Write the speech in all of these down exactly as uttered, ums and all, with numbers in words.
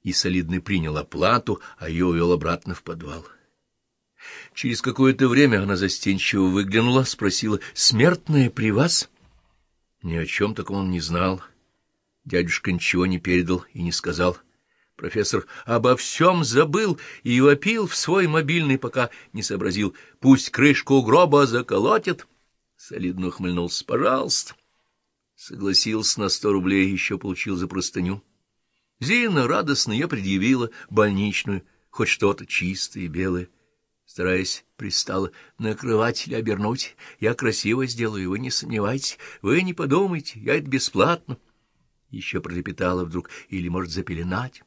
и Солидный принял оплату, а ее увел обратно в подвал. Через какое-то время она застенчиво выглянула, спросила: «Смертная при вас?» Ни о чем таком он не знал. Дядюшка ничего не передал и не сказал. Профессор обо всем забыл и вопил в свой мобильный, пока не сообразил: «Пусть крышку гроба заколотит». Солидно ухмыльнулся: «Пожалуйста». Согласился на сто рублей, еще получил за простыню. Зина радостно ее предъявила больничную, хоть что-то чистое и белое. Стараясь, пристала: «Накрывать или обернуть? Я красиво сделаю, вы не сомневайтесь. Вы не подумайте, я это бесплатно». Еще пролепетала вдруг: «Или, может, запеленать?»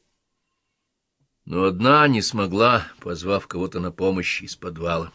Но одна не смогла, позвав кого-то на помощь из подвала.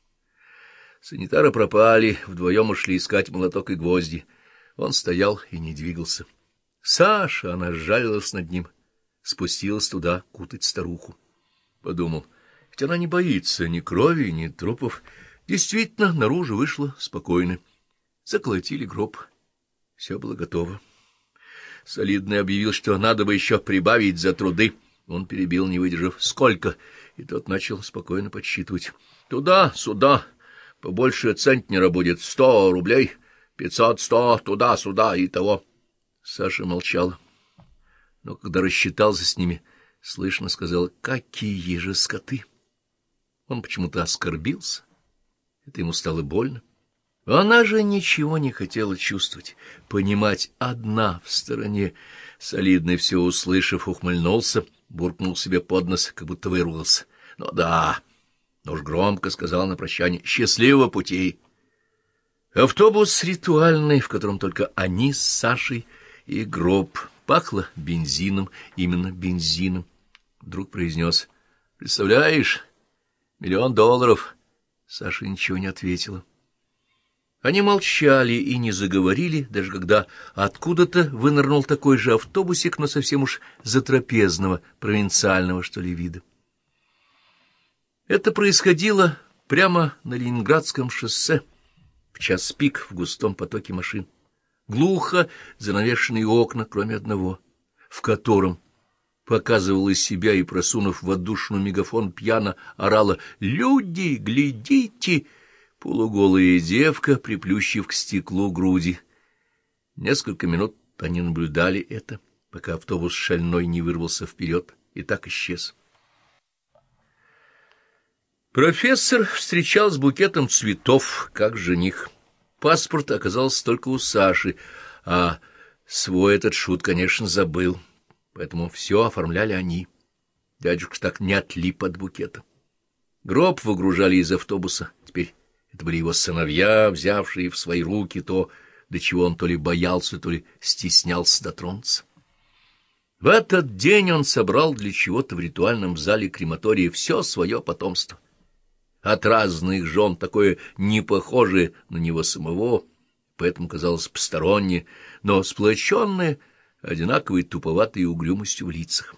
Санитары пропали, вдвоем ушли искать молоток и гвозди. Он стоял и не двигался. Саша, она сжалилась над ним, спустилась туда кутать старуху. Подумал: ведь она не боится ни крови, ни трупов. Действительно, наружу вышла спокойно. Заколотили гроб. Все было готово. Солидный объявил, что надо бы еще прибавить за труды. Он перебил, не выдержав: «Сколько?» И тот начал спокойно подсчитывать. «Туда, сюда, побольше центнера будет, сто рублей, пятьсот, сто, туда-сюда и того». Саша молчала. Но когда рассчитался с ними, слышно сказала: «Какие же скоты!» Он почему-то оскорбился. Это ему стало больно. Она же ничего не хотела чувствовать, понимать, одна в стороне. Солидный, все услышав, ухмыльнулся, буркнул себе под нос, как будто выругался. «Ну да», но уж громко сказал на прощание: «Счастливого путей». Автобус ритуальный, в котором только они с Сашей и гроб. Пахло бензином, именно бензином. Вдруг произнес: «Представляешь, миллион долларов». Саша ничего не ответила. Они молчали и не заговорили, даже когда откуда-то вынырнул такой же автобусик, но совсем уж затрапезного, провинциального, что ли, вида. Это происходило прямо на Ленинградском шоссе, в час пик в густом потоке машин. Глухо занавешенные окна, кроме одного, в котором показывала себя и, просунув в отдушину мегафон, пьяно орала: «Люди, глядите!» Полуголая девка, приплющив к стеклу груди. Несколько минут они наблюдали это, пока автобус шальной не вырвался вперед и так исчез. Профессор встречал с букетом цветов, как жених. Паспорт оказался только у Саши, а свой этот шут, конечно, забыл, поэтому все оформляли они. Дядюшка так не отлип от букета. Гроб выгружали из автобуса. Теперь это были его сыновья, взявшие в свои руки то, до чего он то ли боялся, то ли стеснялся дотронуться. В этот день он собрал для чего-то в ритуальном зале крематория все свое потомство. От разных жен, такое не похожее на него самого, поэтому казалось постороннее, но сплоченное, одинаковой туповатой угрюмостью в лицах.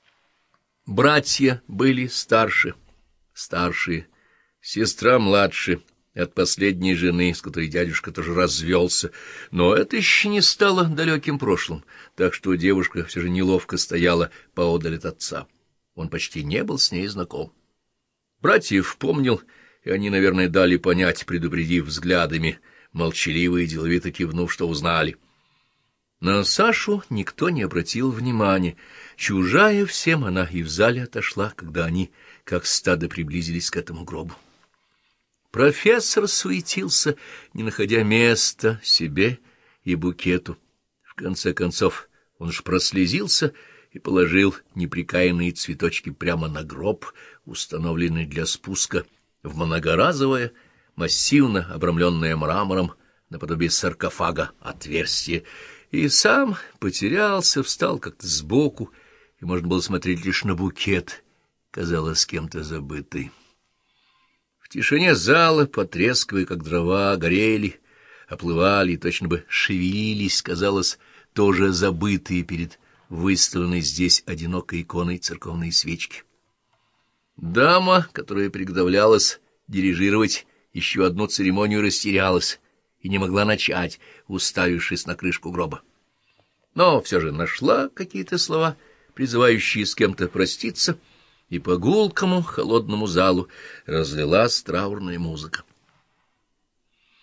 Братья были старше, старшие, сестра младше, от последней жены, с которой дядюшка тоже развелся, но это еще не стало далеким прошлым, так что девушка все же неловко стояла поодаль от отца. Он почти не был с ней знаком. Братьев помнил, и они, наверное, дали понять, предупредив взглядами, молчаливо и деловито кивнув, что узнали. На Сашу никто не обратил внимания. Чужая всем, она и в зале отошла, когда они, как стадо, приблизились к этому гробу. Профессор суетился, не находя места себе и букету. В конце концов он уж прослезился и положил неприкаянные цветочки прямо на гроб, установленный для спуска в многоразовое, массивно обрамленное мрамором, наподобие саркофага, отверстие, и сам потерялся, встал как-то сбоку, и можно было смотреть лишь на букет, казалось, кем-то забытый. В тишине зала, потрескивая, как дрова, горели, оплывали и точно бы шевелились, казалось, тоже забытые перед выставленной здесь одинокой иконой церковные свечки. Дама, которая приготовлялась дирижировать еще одну церемонию, растерялась и не могла начать, уставившись на крышку гроба. Но все же нашла какие-то слова, призывающие с кем-то проститься, и по гулкому холодному залу разлилась траурная музыка.